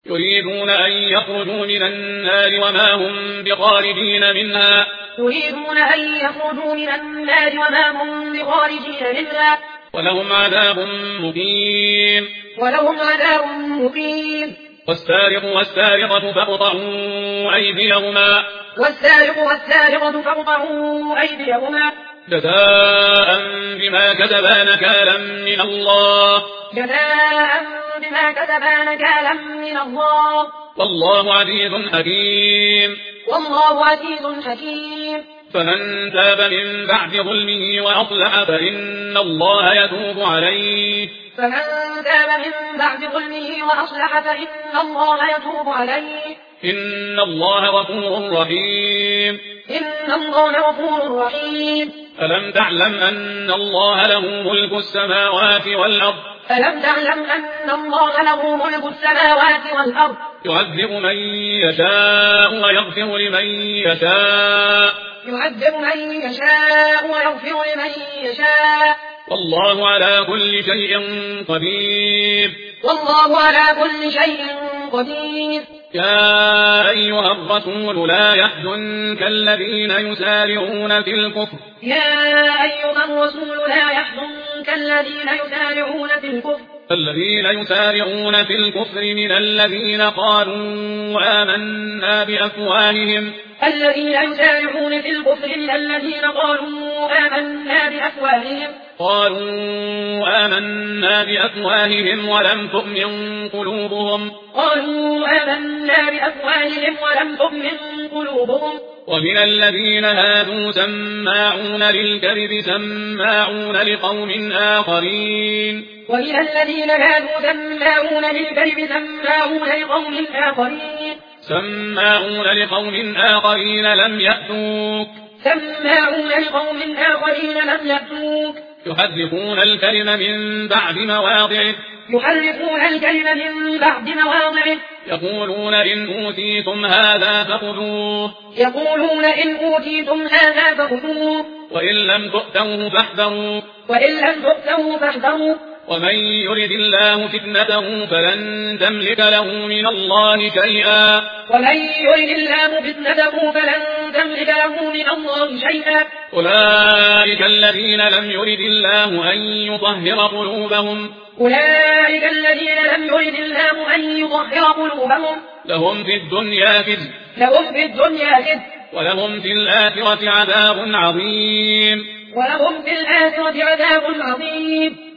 يريدون أن يخرجوا من النار وما هم بخارجين منها ولهم عذاب مقيم والسارق والسارقة فاقطعوا أيديهما جزاء بما كسبا نكالا من الله والله عزيز حكيم فمن تاب من بعد ظلمه وأصلح فإن الله يتوب عليه إن الله غفور رحيم ألم تعلم أن الله له ملك السماوات والأرض يعذب من يشاء ويغفر لمن يشاء والله على كل شيء قدير يا أيها الرسول لا يحزنك الذين يسارعون في الكفر من الذين قالوا آمنا بأفواههم ولم تؤمن قلوبهم ومن الذين هادوا سماعون للكذب سماعون لقوم آخرين لم يأتوك يحرفون الكلم من بعد مواضعه يقولون إن أوتيتم هذا فخذوه وإن لم تؤتوه فاحذروا ومن يرد الله فتنته فلن تملك له من الله شيئا أولئك الذين لم يرد الله أن يطهر قلوبهم لهم في الدنيا خزي ولهم في الآخرة عذاب عظيم